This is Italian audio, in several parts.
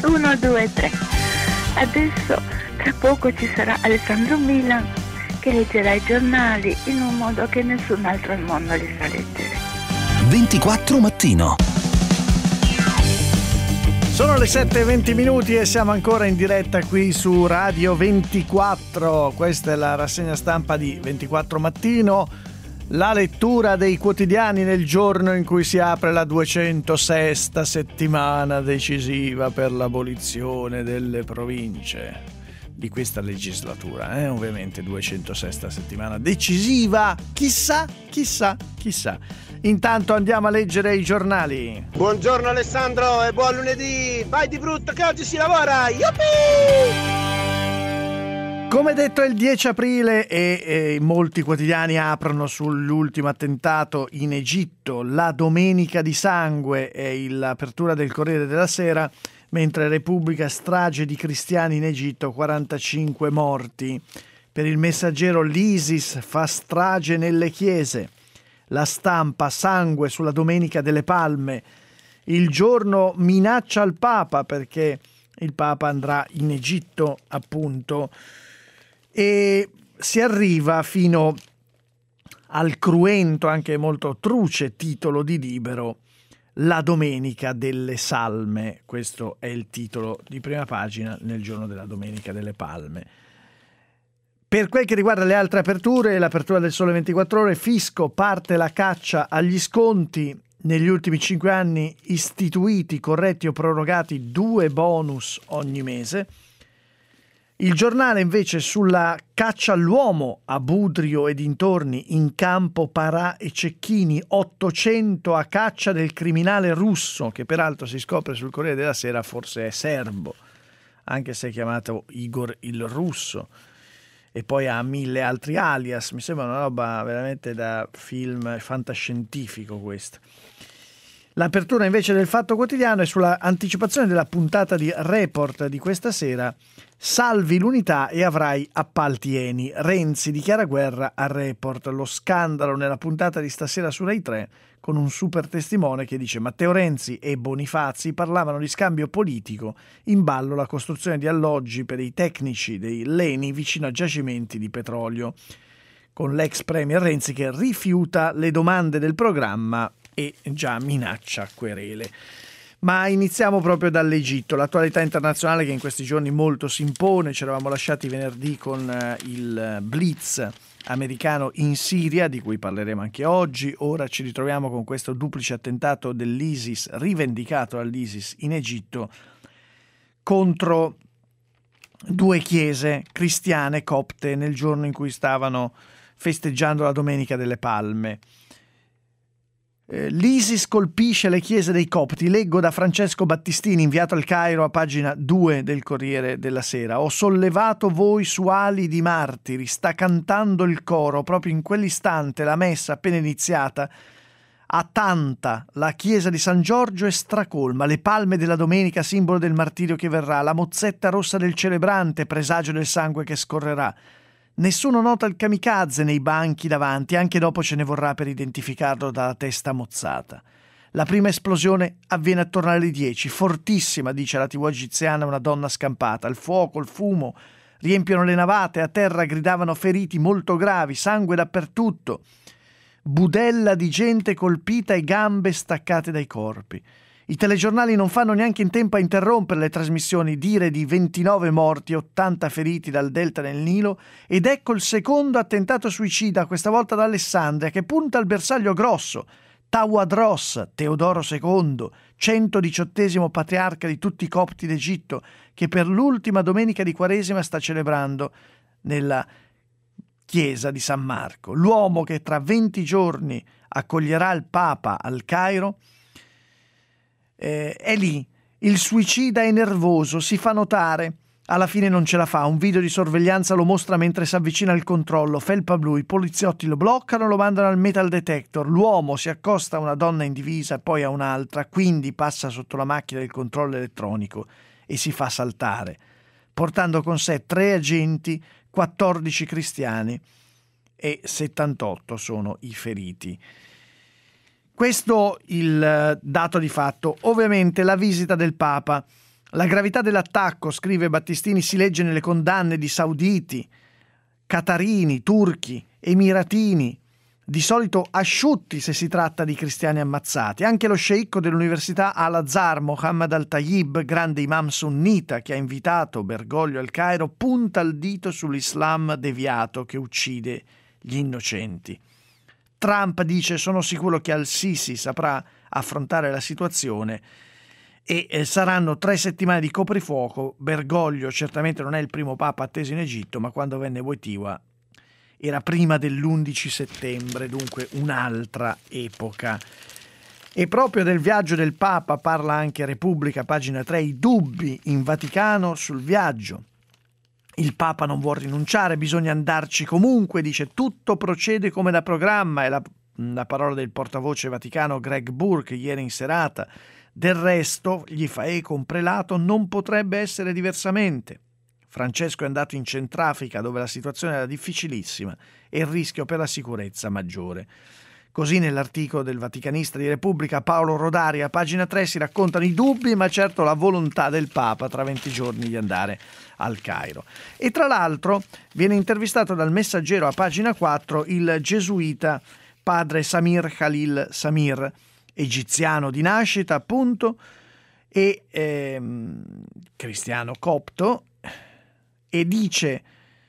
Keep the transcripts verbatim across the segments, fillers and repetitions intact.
uno, due, tre. Adesso tra poco ci sarà Alessandro Milan che leggerà i giornali in un modo che nessun altro al mondo li sa leggere. ventiquattro mattino. Sono le sette e venti minuti e siamo ancora in diretta qui su Radio ventiquattro. Questa è la rassegna stampa di ventiquattro Mattino, la lettura dei quotidiani nel giorno in cui si apre la duecentosesta settimana decisiva per l'abolizione delle province di questa legislatura. Eh? Ovviamente duecentosesta settimana decisiva, chissà, chissà, chissà. Intanto andiamo a leggere i giornali. Buongiorno Alessandro e buon lunedì. Vai di brutto che oggi si lavora. Yuppie! Come detto è il dieci aprile e, e molti quotidiani aprono sull'ultimo attentato in Egitto. La domenica di sangue è l'apertura del Corriere della Sera, mentre Repubblica strage di cristiani in Egitto, quarantacinque morti. Per il Messaggero l'ISIS fa strage nelle chiese. La Stampa, sangue sulla Domenica delle Palme. Il Giorno minaccia il Papa perché il Papa andrà in Egitto, appunto, e si arriva fino al cruento, anche molto truce titolo di Libero, La Domenica delle Salme. Questo è il titolo di prima pagina nel giorno della Domenica delle Palme. Per quel che riguarda le altre aperture, l'apertura del Sole ventiquattro Ore, fisco, parte la caccia agli sconti. Negli ultimi cinque anni istituiti, corretti o prorogati due bonus ogni mese. Il Giornale invece sulla caccia all'uomo a Budrio e dintorni, in campo Parà e Cecchini, ottocento a caccia del criminale russo, che peraltro si scopre sul Corriere della Sera forse è serbo, anche se è chiamato Igor il Russo. E poi ha mille altri alias, mi sembra una roba veramente da film fantascientifico questa. L'apertura invece del Fatto Quotidiano è sulla anticipazione della puntata di Report di questa sera. Salvi l'unità e avrai appalti Eni. Renzi dichiara guerra a Report. Lo scandalo nella puntata di stasera su Rai tre con un super testimone che dice Matteo Renzi e Bonifazi parlavano di scambio politico, in ballo la costruzione di alloggi per i tecnici dei Leni vicino a giacimenti di petrolio, con l'ex premier Renzi che rifiuta le domande del programma e già minaccia querele. Ma iniziamo proprio dall'Egitto, l'attualità internazionale che in questi giorni molto si impone. Ci eravamo lasciati venerdì con eh, il blitz americano in Siria, di cui parleremo anche oggi. Ora ci ritroviamo con questo duplice attentato dell'ISIS, rivendicato dall'ISIS in Egitto, contro due chiese cristiane copte nel giorno in cui stavano festeggiando la Domenica delle Palme. L'ISIS colpisce le chiese dei copti. Leggo da Francesco Battistini, inviato al Cairo, a pagina due del Corriere della Sera. Ho sollevato voi su ali di martiri, sta cantando il coro proprio in quell'istante, la messa appena iniziata. A Tanta, la chiesa di San Giorgio è stracolma, le palme della domenica, simbolo del martirio che verrà, la mozzetta rossa del celebrante, presagio del sangue che scorrerà. Nessuno nota il kamikaze nei banchi davanti, anche dopo ce ne vorrà per identificarlo dalla testa mozzata. La prima esplosione avviene attorno alle dieci, fortissima, dice la tivù egiziana, una donna scampata. Il fuoco, il fumo riempiono le navate, a terra gridavano feriti molto gravi, sangue dappertutto. Budella di gente colpita e gambe staccate dai corpi. I telegiornali non fanno neanche in tempo a interrompere le trasmissioni, dire di ventinove morti, ottanta feriti dal delta del Nilo, ed ecco il secondo attentato suicida, questa volta da Alessandria, che punta al bersaglio grosso. Tawadros, Teodoro secondo, centodiciottesimo patriarca di tutti i copti d'Egitto, che per l'ultima domenica di Quaresima sta celebrando nella chiesa di San Marco. L'uomo che tra venti giorni accoglierà il Papa al Cairo, Eh, è lì, il suicida è nervoso, si fa notare, alla fine non ce la fa, un video di sorveglianza lo mostra mentre si avvicina al controllo, felpa blu, i poliziotti lo bloccano, lo mandano al metal detector, l'uomo si accosta a una donna in divisa, poi a un'altra, quindi passa sotto la macchina del controllo elettronico e si fa saltare, portando con sé tre agenti, quattordici cristiani e settantotto sono i feriti. Questo il dato di fatto. Ovviamente la visita del Papa La gravità dell'attacco, scrive Battistini, si legge nelle condanne di sauditi, catarini, turchi, emiratini, di solito asciutti se si tratta di cristiani ammazzati. Anche lo sceicco dell'Università Al-Azhar, Mohammed Al-Tayyib, grande imam sunnita che ha invitato Bergoglio al Cairo, punta il dito sull'Islam deviato che uccide gli innocenti. Trump dice: sono sicuro che Al-Sisi saprà affrontare la situazione e eh, saranno tre settimane di coprifuoco. Bergoglio certamente non è il primo papa atteso in Egitto, ma quando venne Wojtyła era prima dell'undici settembre, dunque un'altra epoca. E proprio del viaggio del Papa parla anche Repubblica, pagina tre, i dubbi in Vaticano sul viaggio. Il Papa non vuol rinunciare, bisogna andarci comunque, dice, tutto procede come da programma, è la, la parola del portavoce vaticano Greg Burke ieri in serata. Del resto, gli fa eco un prelato, non potrebbe essere diversamente. Francesco è andato in Centrafrica dove la situazione era difficilissima e il rischio per la sicurezza maggiore. Così nell'articolo del Vaticanista di Repubblica Paolo Rodari a pagina tre si raccontano i dubbi ma certo la volontà del Papa tra venti giorni di andare al Cairo. E tra l'altro viene intervistato dal Messaggero a pagina quattro il gesuita padre Samir Khalil Samir, egiziano di nascita appunto e ehm, cristiano copto. E dice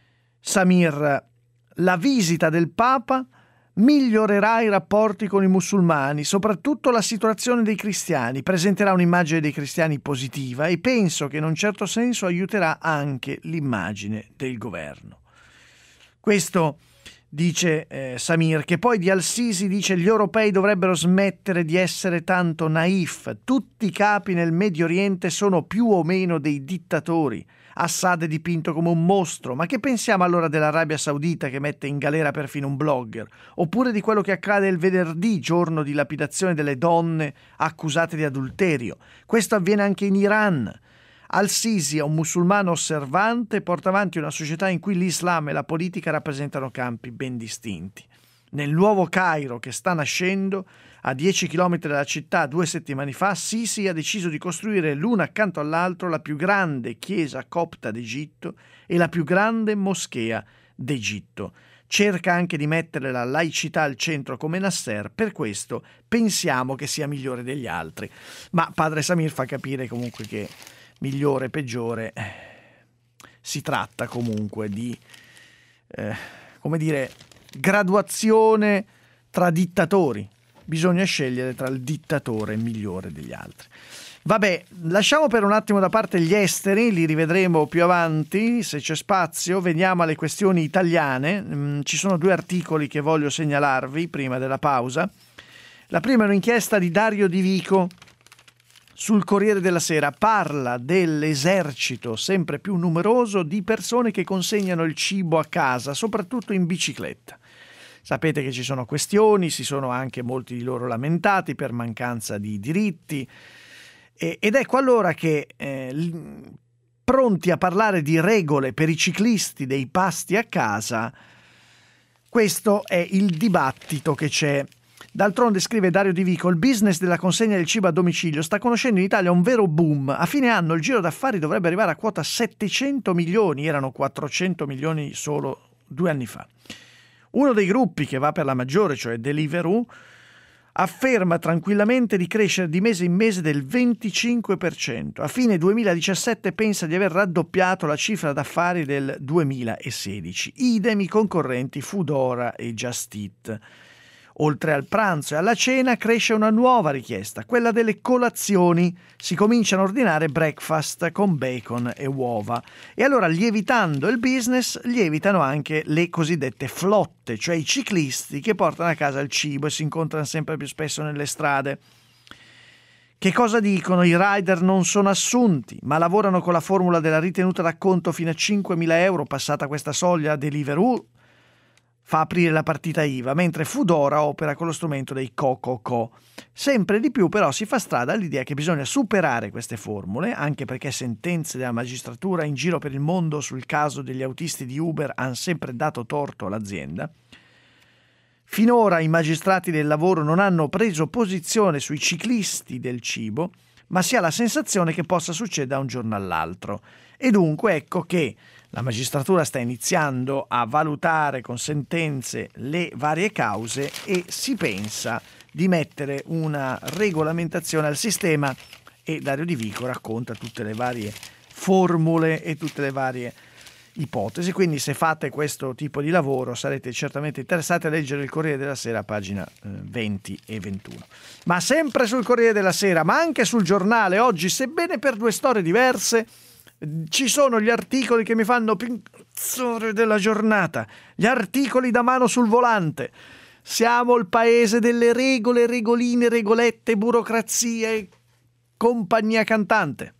Samir: la visita del Papa migliorerà i rapporti con i musulmani, soprattutto la situazione dei cristiani, presenterà un'immagine dei cristiani positiva e penso che in un certo senso aiuterà anche l'immagine del governo. Questo dice eh, Samir, che poi di Al-Sisi dice: gli europei dovrebbero smettere di essere tanto naif, tutti i capi nel Medio Oriente sono più o meno dei dittatori. Assad è dipinto come un mostro, ma che pensiamo allora dell'Arabia Saudita che mette in galera perfino un blogger? Oppure di quello che accade il venerdì, giorno di lapidazione delle donne accusate di adulterio? Questo avviene anche in Iran. Al-Sisi è un musulmano osservante e porta avanti una società in cui l'Islam e la politica rappresentano campi ben distinti. Nel nuovo Cairo che sta nascendo, a dieci chilometri dalla città, due settimane fa, Sisi ha deciso di costruire l'una accanto all'altro la più grande chiesa copta d'Egitto e la più grande moschea d'Egitto. Cerca anche di mettere la laicità al centro come Nasser, per questo pensiamo che sia migliore degli altri. Ma padre Samir fa capire comunque che migliore e peggiore si tratta comunque di, eh, come dire, graduazione tra dittatori. Bisogna scegliere tra il dittatore migliore degli altri. Vabbè, lasciamo per un attimo da parte gli esteri, li rivedremo più avanti se c'è spazio. Veniamo alle questioni italiane. Mm, ci sono due articoli che voglio segnalarvi prima della pausa. La prima è un'inchiesta di Dario Di Vico sul Corriere della Sera. Parla dell'esercito sempre più numeroso di persone che consegnano il cibo a casa, soprattutto in bicicletta. Sapete che ci sono questioni, si sono anche molti di loro lamentati per mancanza di diritti, e, ed ecco allora che eh, pronti a parlare di regole per i ciclisti dei pasti a casa, questo è il dibattito che c'è. D'altronde, scrive Dario Di Vico, il business della consegna del cibo a domicilio sta conoscendo in Italia un vero boom. A fine anno il giro d'affari dovrebbe arrivare a quota settecento milioni, erano quattrocento milioni solo due anni fa. Uno dei gruppi che va per la maggiore, cioè Deliveroo, afferma tranquillamente di crescere di mese in mese del venticinque per cento. A fine duemiladiciassette pensa di aver raddoppiato la cifra d'affari del duemilasedici. Idem i concorrenti Foodora e Just Eat. Oltre al pranzo e alla cena cresce una nuova richiesta, quella delle colazioni. Si cominciano a ordinare breakfast con bacon e uova. E allora, lievitando il business, lievitano anche le cosiddette flotte, cioè i ciclisti che portano a casa il cibo e si incontrano sempre più spesso nelle strade. Che cosa dicono? I rider non sono assunti, ma lavorano con la formula della ritenuta d'acconto fino a cinquemila euro. Passata questa soglia, Deliveroo fa aprire la partita I V A, mentre Foodora opera con lo strumento dei Co-Co-Co. Sempre di più però si fa strada all'idea che bisogna superare queste formule, anche perché sentenze della magistratura in giro per il mondo sul caso degli autisti di Uber hanno sempre dato torto all'azienda. Finora i magistrati del lavoro non hanno preso posizione sui ciclisti del cibo, ma si ha la sensazione che possa succedere da un giorno all'altro. E dunque ecco che la magistratura sta iniziando a valutare con sentenze le varie cause e si pensa di mettere una regolamentazione al sistema, e Dario Di Vico racconta tutte le varie formule e tutte le varie ipotesi. Quindi se fate questo tipo di lavoro sarete certamente interessati a leggere il Corriere della Sera, pagina eh, venti e ventuno. Ma sempre sul Corriere della Sera, ma anche sul Giornale oggi, sebbene per due storie diverse, ci sono gli articoli che mi fanno pinzore della giornata, gli articoli da mano sul volante. Siamo il paese delle regole, regoline, regolette, burocrazia e compagnia cantante.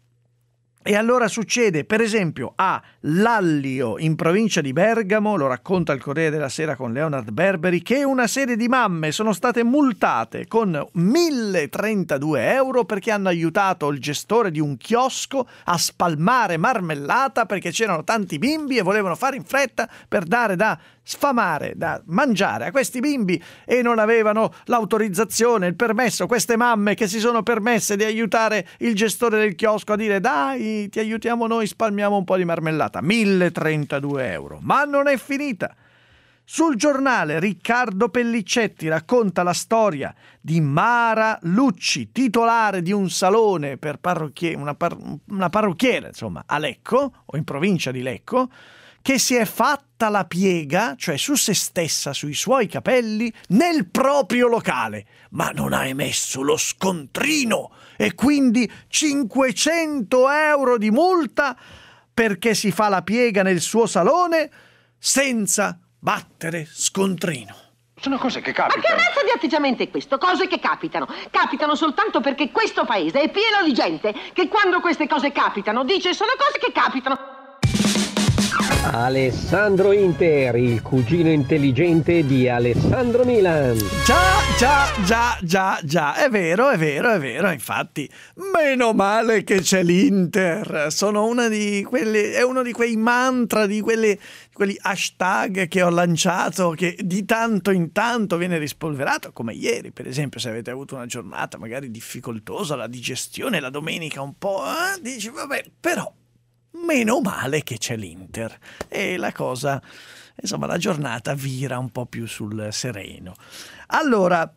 E allora succede, per esempio, a Lallio, in provincia di Bergamo, lo racconta il Corriere della Sera con Leonard Berberi, che una serie di mamme sono state multate con mille trentadue euro perché hanno aiutato il gestore di un chiosco a spalmare marmellata perché c'erano tanti bimbi e volevano fare in fretta per dare da sfamare, da mangiare a questi bimbi, e non avevano l'autorizzazione, il permesso. Queste mamme che si sono permesse di aiutare il gestore del chiosco a dire: dai, ti aiutiamo noi, spalmiamo un po' di marmellata. mille trentadue euro. Ma non è finita. Sul Giornale Riccardo Pelliccetti racconta la storia di Mara Lucci, titolare di un salone per parrucchiere, una, par- una parrucchiera, insomma, a Lecco o in provincia di Lecco, che si è fatta la piega, cioè su se stessa, sui suoi capelli, nel proprio locale, ma non ha emesso lo scontrino e quindi cinquecento euro di multa perché si fa la piega nel suo salone senza battere scontrino. Sono cose che capitano. Ma che razza di atteggiamento è questo? Cose che capitano. Capitano soltanto perché questo paese è pieno di gente che quando queste cose capitano dice: sono cose che capitano. Alessandro Inter, il cugino intelligente di Alessandro Milan. Già, già, già, già, già, è vero, è vero, è vero, infatti, meno male che c'è l'Inter. Sono una di quelle, è uno di quei mantra, di quelle, quelli hashtag che ho lanciato, che di tanto in tanto viene rispolverato, come ieri, per esempio, se avete avuto una giornata magari difficoltosa, la digestione, la domenica un po', eh, dici, vabbè, però meno male che c'è l'Inter e la cosa, insomma, la giornata vira un po' più sul sereno. Allora,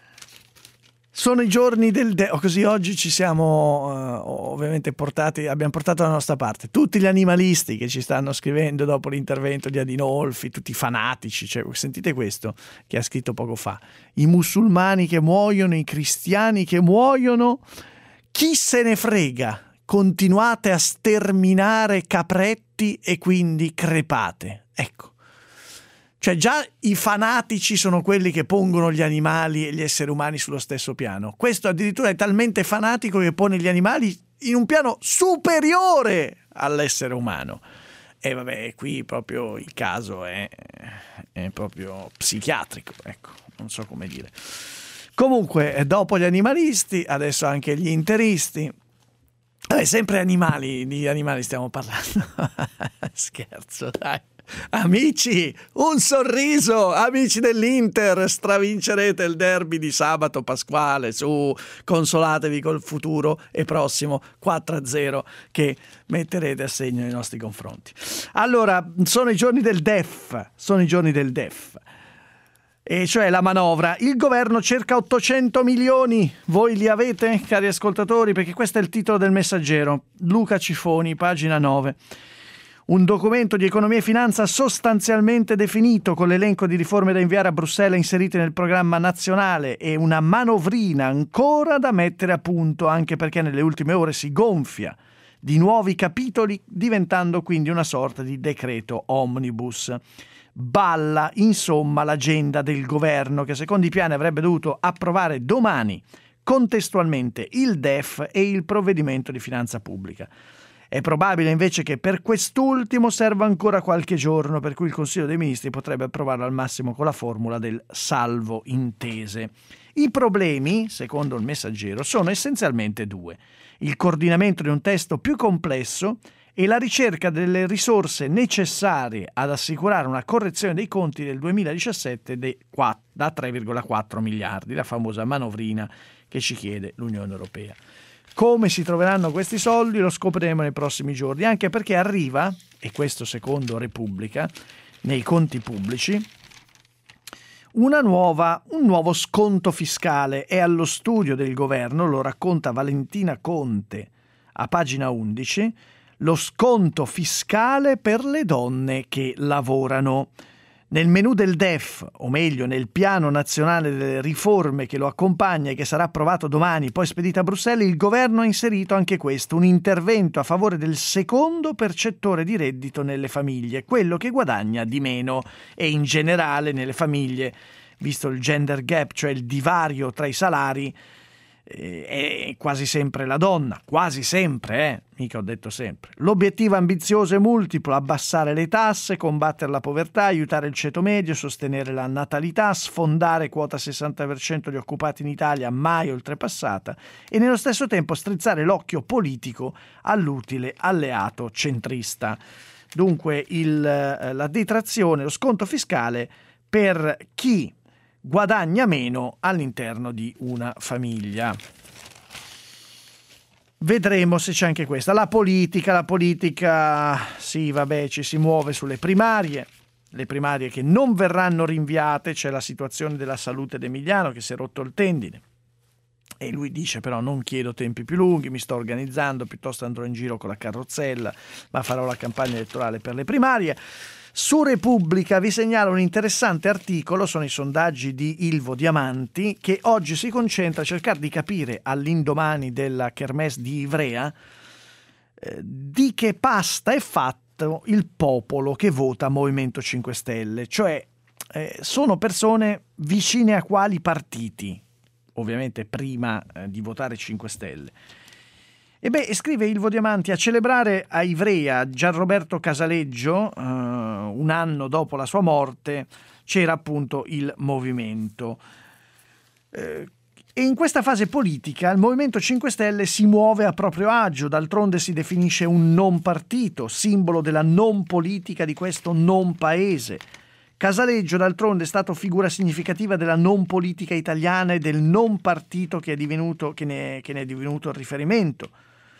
sono i giorni del de- o così oggi ci siamo uh, ovviamente portati, abbiamo portato la nostra parte tutti gli animalisti che ci stanno scrivendo dopo l'intervento di Adinolfi, tutti i fanatici, cioè, sentite questo che ha scritto poco fa: i musulmani che muoiono, i cristiani che muoiono, chi se ne frega? Continuate a sterminare capretti e quindi crepate. Ecco. Cioè già i fanatici sono quelli che pongono gli animali e gli esseri umani sullo stesso piano. Questo addirittura è talmente fanatico che pone gli animali in un piano superiore all'essere umano. E vabbè, qui proprio il caso è, è proprio psichiatrico, ecco, non so come dire. Comunque, dopo gli animalisti, adesso anche gli interisti. Vabbè, sempre animali, di animali stiamo parlando. Scherzo, dai. Amici, un sorriso, amici dell'Inter, stravincerete il derby di sabato pasquale, su, consolatevi col futuro e prossimo quattro a zero che metterete a segno nei nostri confronti. Allora, sono i giorni del D E F, sono i giorni del D E F. E cioè la manovra. Il governo cerca ottocento milioni. Voi li avete, cari ascoltatori? Perché questo è il titolo del Messaggero. Luca Cifoni, pagina nove. Un documento di economia e finanza sostanzialmente definito, con l'elenco di riforme da inviare a Bruxelles inserite nel programma nazionale, e una manovrina ancora da mettere a punto, anche perché nelle ultime ore si gonfia di nuovi capitoli, diventando quindi una sorta di decreto omnibus. Balla, insomma, l'agenda del governo, che secondo i piani avrebbe dovuto approvare domani contestualmente il D E F e il provvedimento di finanza pubblica. È probabile invece che per quest'ultimo serva ancora qualche giorno, per cui il Consiglio dei Ministri potrebbe approvarlo al massimo con la formula del salvo intese. I problemi, secondo il Messaggero, sono essenzialmente due: il coordinamento di un testo più complesso e la ricerca delle risorse necessarie ad assicurare una correzione dei conti del duemiladiciassette da tre virgola quattro miliardi, la famosa manovrina che ci chiede l'Unione Europea. Come si troveranno questi soldi lo scopriremo nei prossimi giorni, anche perché arriva, e questo secondo Repubblica, nei conti pubblici, una nuova, un nuovo sconto fiscale. È allo studio del governo, lo racconta Valentina Conte a pagina undici, lo sconto fiscale per le donne che lavorano. Nel menù del D E F, o meglio nel piano nazionale delle riforme che lo accompagna e che sarà approvato domani, poi spedito a Bruxelles, il governo ha inserito anche questo, un intervento a favore del secondo percettore di reddito nelle famiglie, quello che guadagna di meno, e in generale nelle famiglie, visto il gender gap, cioè il divario tra i salari, è quasi sempre la donna, quasi sempre, eh? mica ho detto sempre. L'obiettivo ambizioso e multiplo: abbassare le tasse, combattere la povertà, aiutare il ceto medio, sostenere la natalità, sfondare quota sessanta per cento di occupati in Italia mai oltrepassata, e nello stesso tempo strizzare l'occhio politico all'utile alleato centrista. Dunque il, la detrazione, lo sconto fiscale per chi guadagna meno all'interno di una famiglia. Vedremo se c'è anche questa. La politica, la politica, sì, vabbè, ci si muove sulle primarie, le primarie che non verranno rinviate. C'è la situazione della salute di Emiliano che si è rotto il tendine e lui dice: però non chiedo tempi più lunghi, mi sto organizzando, piuttosto andrò in giro con la carrozzella, ma farò la campagna elettorale per le primarie. Su Repubblica vi segnalo un interessante articolo, sono i sondaggi di Ilvo Diamanti, che oggi si concentra a cercare di capire, all'indomani della Kermesse di Ivrea, eh, di che pasta è fatto il popolo che vota Movimento cinque Stelle, cioè eh, sono persone vicine a quali partiti, ovviamente prima eh, di votare cinque Stelle. E beh, scrive Ilvo Diamanti: a celebrare a Ivrea Gianroberto Casaleggio, eh, un anno dopo la sua morte, c'era appunto il movimento. Eh, e in questa fase politica il Movimento cinque Stelle si muove a proprio agio, d'altronde si definisce un non partito, simbolo della non politica di questo non paese. Casaleggio, d'altronde, è stato figura significativa della non politica italiana e del non partito che è divenuto, che ne, che ne è divenuto il riferimento.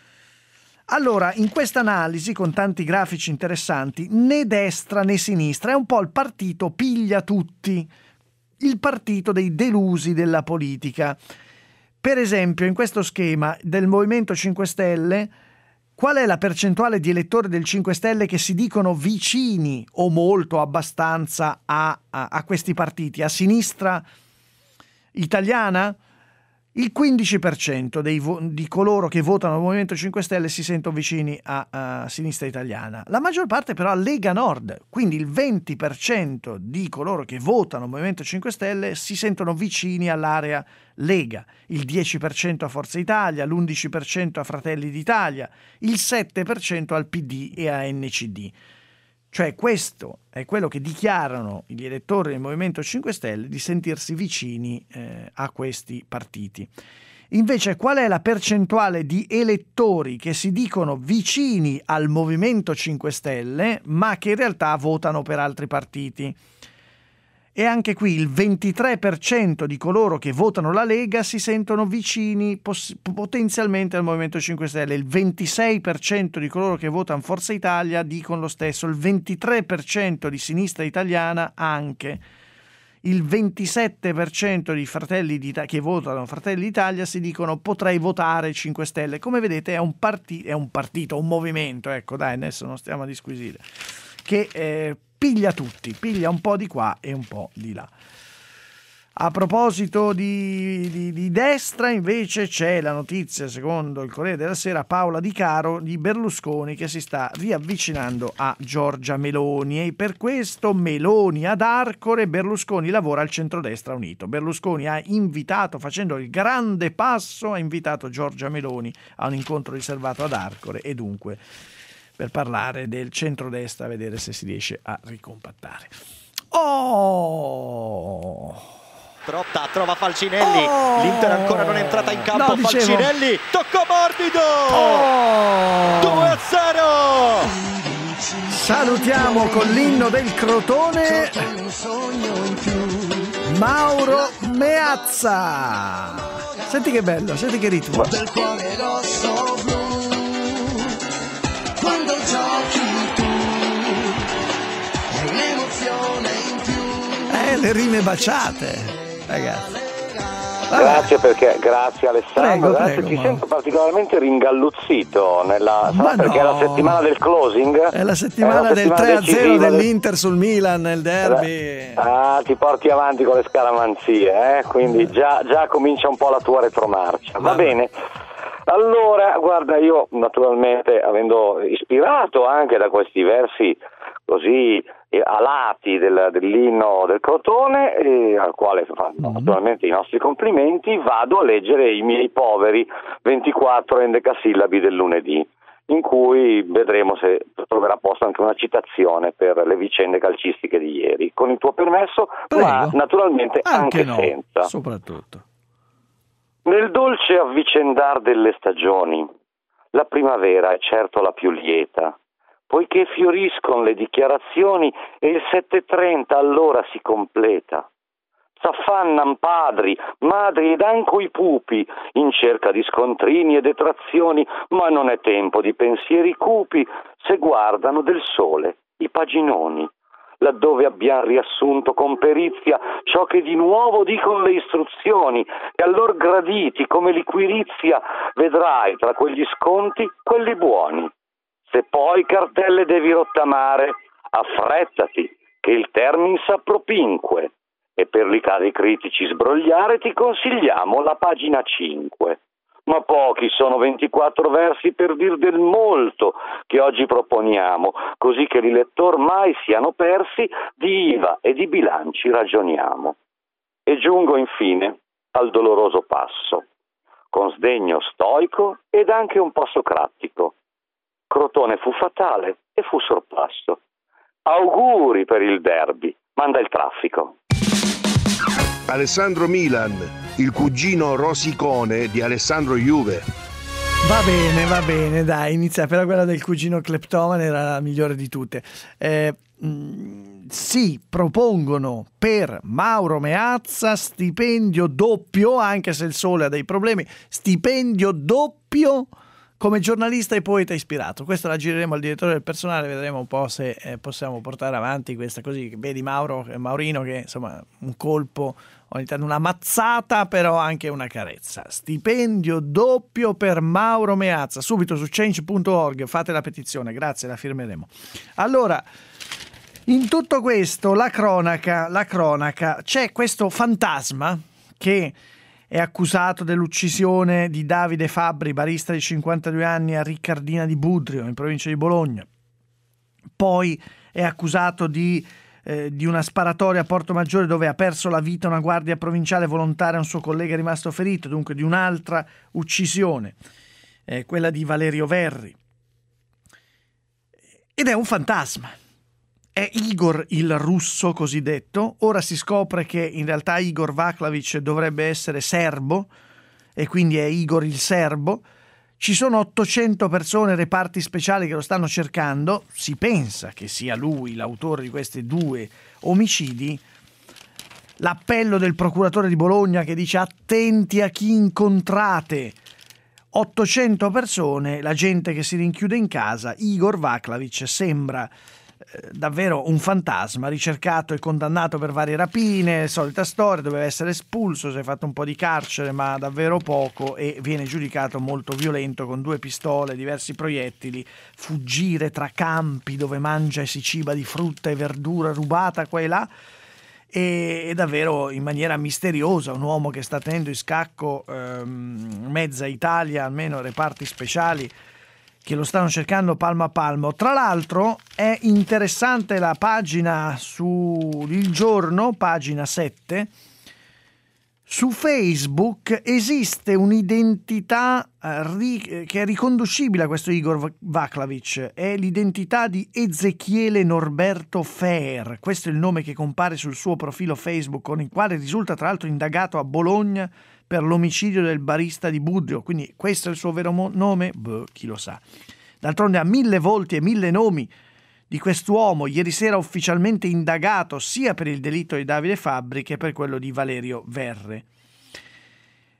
Allora, in questa analisi, con tanti grafici interessanti, né destra né sinistra, è un po' il partito piglia tutti, il partito dei delusi della politica. Per esempio, in questo schema del Movimento cinque Stelle, qual è la percentuale di elettori del cinque Stelle che si dicono vicini o molto abbastanza a, a, a questi partiti? A sinistra italiana? Il quindici per cento dei vo- di coloro che votano al Movimento cinque Stelle si sentono vicini a, a sinistra italiana. La maggior parte però a Lega Nord, quindi il venti per cento di coloro che votano al Movimento cinque Stelle si sentono vicini all'area Lega, il dieci per cento a Forza Italia, l'undici per cento a Fratelli d'Italia, il sette per cento al P D e a N C D. Cioè questo è quello che dichiarano gli elettori del Movimento cinque Stelle, di sentirsi vicini eh, a questi partiti. Invece qual è la percentuale di elettori che si dicono vicini al Movimento cinque Stelle ma che in realtà votano per altri partiti? E anche qui il ventitré per cento di coloro che votano la Lega si sentono vicini poss- potenzialmente al Movimento cinque Stelle, il ventisei per cento di coloro che votano Forza Italia dicono lo stesso, il ventitré per cento di Sinistra Italiana anche, il ventisette per cento di Fratelli d'Italia che votano Fratelli d'Italia si dicono potrei votare cinque Stelle. Come vedete è un, parti- è un partito, un movimento, ecco dai, adesso non stiamo a disquisire, che eh, piglia tutti, piglia un po' di qua e un po' di là. A proposito di, di, di destra, invece, c'è la notizia, secondo il Corriere della Sera, Paola Di Caro, di Berlusconi che si sta riavvicinando a Giorgia Meloni, e per questo Meloni ad Arcore, Berlusconi lavora al centrodestra unito. Berlusconi ha invitato, facendo il grande passo, ha invitato Giorgia Meloni a un incontro riservato ad Arcore, e dunque per parlare del centrodestra, a vedere se si riesce a ricompattare. Oh! Trotta, trova Falcinelli, oh! L'Inter ancora non è entrata in campo, no, Falcinelli, tocco morbido! Oh! due a zero! Salutiamo con l'inno del Crotone Mauro Meazza. Senti che bello, senti che ritmo. Del cuore rosso blu, quando giochi tu, è un'emozione in più. Eh, le rime baciate, ragazzi. Vabbè. Grazie perché grazie Alessandro, Prego, grazie, prego, ti ma... sento particolarmente ringalluzzito nella Ma perché no. è la settimana del closing. È la settimana, è la del settimana tre a zero decisiva dell'Inter sul Milan nel derby. Ah, ti porti avanti con le scaramanzie, eh? Quindi già, già comincia un po' la tua retromarcia. Va bene. Allora, guarda, io naturalmente, avendo ispirato anche da questi versi così eh, alati del, dell'inno del Crotone, eh, al quale fanno naturalmente i nostri complimenti, vado a leggere i miei poveri ventiquattro endecasillabi del lunedì, in cui vedremo se troverà posto anche una citazione per le vicende calcistiche di ieri, con il tuo permesso, Prego. ma naturalmente Anche anche no, senza. soprattutto. Nel dolce avvicendar delle stagioni, la primavera è certo la più lieta, poiché fioriscono le dichiarazioni e il sette e trenta allora si completa. S'affannan padri, madri ed anco i pupi in cerca di scontrini e detrazioni, ma non è tempo di pensieri cupi se guardano del sole i paginoni, laddove abbiamo riassunto con perizia ciò che di nuovo dicono le istruzioni, e allor graditi come liquirizia vedrai tra quegli sconti quelli buoni. Se poi cartelle devi rottamare, affrettati che il termine s'appropinque, e per i casi critici sbrogliare ti consigliamo la pagina cinque. Ma pochi sono ventiquattro versi per dir del molto che oggi proponiamo, così che i lettori mai siano persi, di I V A e di bilanci ragioniamo. E giungo infine al doloroso passo, con sdegno stoico ed anche un po' socratico. Crotone fu fatale e fu sorpasso. Auguri per il derby, manda il traffico. Alessandro Milan, il cugino rosicone di Alessandro Juve. Va bene, va bene, dai, inizia, però quella del cugino cleptomane era la migliore di tutte. Eh, mh, si propongono per Mauro Meazza stipendio doppio, anche se il Sole ha dei problemi, stipendio doppio come giornalista e poeta ispirato. Questo la gireremo al direttore del personale, vedremo un po' se eh, possiamo portare avanti questa così. Vedi Mauro, Maurino che insomma un colpo, ogni tanto una mazzata, però anche una carezza. Stipendio doppio per Mauro Meazza, subito su change punto org, fate la petizione, grazie, la firmeremo. Allora, in tutto questo la cronaca, la cronaca, c'è questo fantasma che è accusato dell'uccisione di Davide Fabbri, barista di cinquantadue anni a Riccardina di Budrio, in provincia di Bologna. Poi è accusato di, eh, di una sparatoria a Porto Maggiore dove ha perso la vita una guardia provinciale volontaria, un suo collega è rimasto ferito, dunque di un'altra uccisione, eh, quella di Valerio Verri. Ed è un fantasma. È Igor il russo cosiddetto. Ora si scopre che in realtà Igor Vaklavic dovrebbe essere serbo e quindi è Igor il serbo. Ci sono ottocento persone, reparti speciali che lo stanno cercando. Si pensa che sia lui l'autore di questi due omicidi. L'appello del procuratore di Bologna che dice attenti a chi incontrate. ottocento persone, la gente che si rinchiude in casa. Igor Vaklavic sembra davvero un fantasma, ricercato e condannato per varie rapine, solita storia, doveva essere espulso, si è fatto un po' di carcere ma davvero poco e viene giudicato molto violento con due pistole, diversi proiettili, fuggire tra campi dove mangia e si ciba di frutta e verdura rubata qua e là, e, e davvero in maniera misteriosa un uomo che sta tenendo in scacco ehm, mezza Italia, almeno reparti speciali che lo stanno cercando palmo a palmo. Tra l'altro è interessante la pagina su Il Giorno, pagina sette. Su Facebook esiste un'identità eh, che è riconducibile a questo Igor Vaklavic, è l'identità di Ezechiele Norberto Feer. Questo è il nome che compare sul suo profilo Facebook, con il quale risulta tra l'altro indagato a Bologna per l'omicidio del barista di Budrio, quindi questo è il suo vero mo- nome? Beh, chi lo sa. D'altronde ha mille volti e mille nomi di quest'uomo, ieri sera ufficialmente indagato sia per il delitto di Davide Fabbri che per quello di Valerio Verre.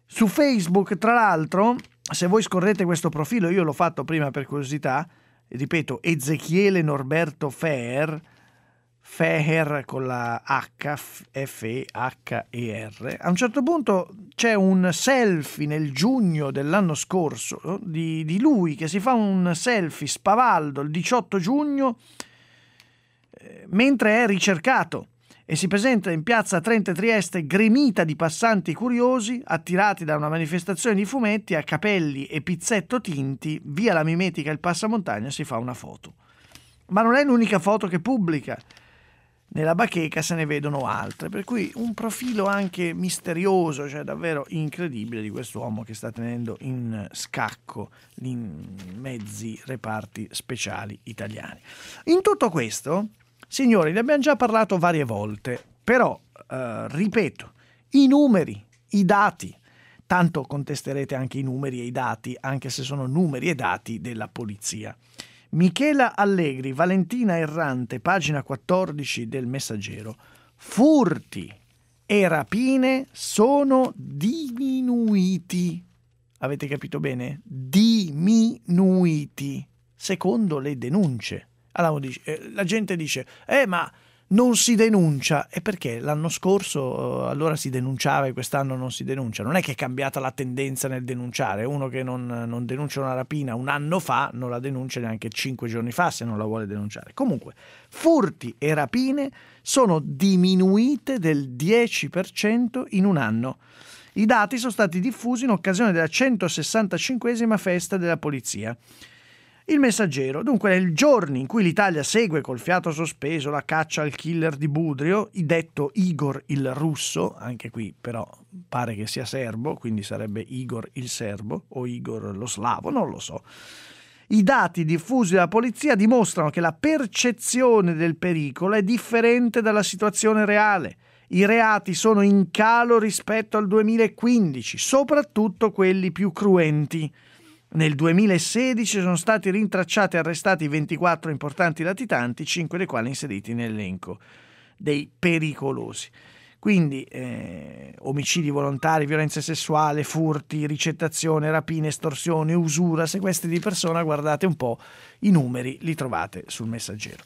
Su Facebook, tra l'altro, se voi scorrete questo profilo, io l'ho fatto prima per curiosità, ripeto, Ezechiele Norberto Feher, Feher con la H, F E H E R. A un certo punto c'è un selfie nel giugno dell'anno scorso di, di lui che si fa un selfie spavaldo il diciotto giugno eh, mentre è ricercato e si presenta in piazza Trento Trieste gremita di passanti curiosi attirati da una manifestazione di fumetti a capelli e pizzetto tinti. Via la mimetica il passamontagna, si fa una foto. Ma non è l'unica foto che pubblica. Nella bacheca se ne vedono altre, per cui un profilo anche misterioso, cioè davvero incredibile, di quest'uomo che sta tenendo in scacco i mezzi reparti speciali italiani. In tutto questo, signori, ne abbiamo già parlato varie volte, però, eh, ripeto, i numeri, i dati, tanto contesterete anche i numeri e i dati, anche se sono numeri e dati della polizia. Michela Allegri, Valentina Errante, pagina quattordici del Messaggero. Furti e rapine sono diminuiti. Avete capito bene? Diminuiti, secondo le denunce. Allora, la gente dice, eh ma non si denuncia. E perché l'anno scorso allora si denunciava e quest'anno non si denuncia? Non è che è cambiata la tendenza nel denunciare. Uno che non, non denuncia una rapina un anno fa non la denuncia neanche cinque giorni fa se non la vuole denunciare. Comunque, furti e rapine sono diminuite del dieci per cento in un anno. I dati sono stati diffusi in occasione della centosessantacinquesima festa della polizia. Il Messaggero, dunque nei giorni in cui l'Italia segue col fiato sospeso la caccia al killer di Budrio, detto Igor il Russo, anche qui però pare che sia serbo, quindi sarebbe Igor il Serbo o Igor lo Slavo, non lo so. I dati diffusi dalla polizia dimostrano che la percezione del pericolo è differente dalla situazione reale. I reati sono in calo rispetto al duemilaquindici, soprattutto quelli più cruenti. Nel duemilasedici sono stati rintracciati e arrestati ventiquattro importanti latitanti, cinque dei quali inseriti nell'elenco dei pericolosi. Quindi eh, omicidi volontari, violenza sessuale, furti, ricettazione, rapine, estorsione, usura, sequestri di persona, guardate un po' i numeri, li trovate sul Messaggero.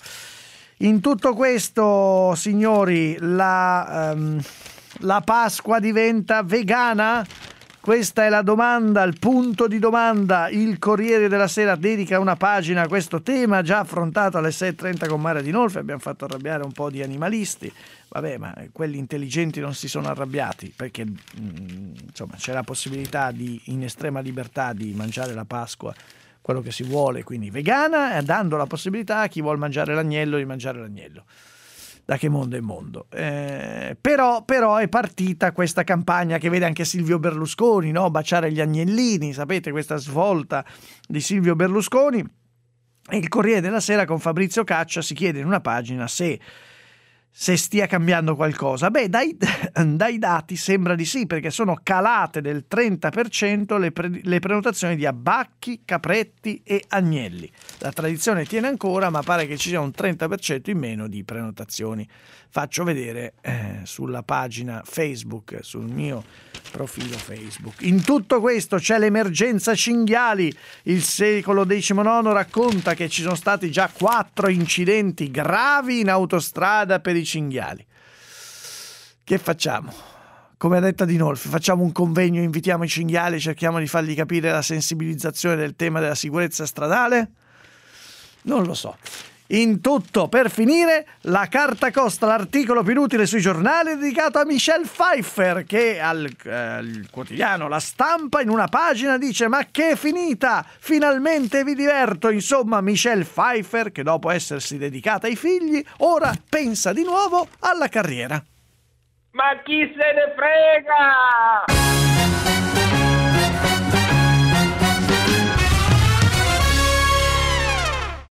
In tutto questo, signori, la, um, la Pasqua diventa vegana? Questa è la domanda, il punto di domanda. Il Corriere della Sera dedica una pagina a questo tema, già affrontato alle sei e trenta con Mara Dinolfi. Abbiamo fatto arrabbiare un po' di animalisti. Vabbè, ma quelli intelligenti non si sono arrabbiati, perché mh, insomma c'è la possibilità di, in estrema libertà, di mangiare la Pasqua quello che si vuole, quindi vegana, e dando la possibilità a chi vuole mangiare l'agnello di mangiare l'agnello. Da che mondo è mondo. Eh, però, però è partita questa campagna che vede anche Silvio Berlusconi, no? Baciare gli agnellini, sapete, questa svolta di Silvio Berlusconi. E il Corriere della Sera con Fabrizio Caccia si chiede in una pagina se, se stia cambiando qualcosa. Beh, dai, dai dati sembra di sì, perché sono calate del trenta per cento le, pre, le prenotazioni di abbacchi, capretti e agnelli. La tradizione tiene ancora, ma pare che ci sia un trenta per cento in meno di prenotazioni. Faccio vedere eh, sulla pagina Facebook, sul mio profilo Facebook. In tutto questo c'è l'emergenza cinghiali. Il Secolo diciannove racconta che ci sono stati già quattro incidenti gravi in autostrada per i cinghiali. Che facciamo? Come ha detto Dinolfi, facciamo un convegno, invitiamo i cinghiali, cerchiamo di fargli capire la sensibilizzazione del tema della sicurezza stradale? Non lo so. In tutto, per finire, la carta costa, l'articolo più utile sui giornali dedicato a Michelle Pfeiffer, che al, eh, al quotidiano La Stampa in una pagina dice: ma che è finita, finalmente vi diverto. Insomma, Michelle Pfeiffer, che dopo essersi dedicata ai figli, ora pensa di nuovo alla carriera. Ma chi se ne frega?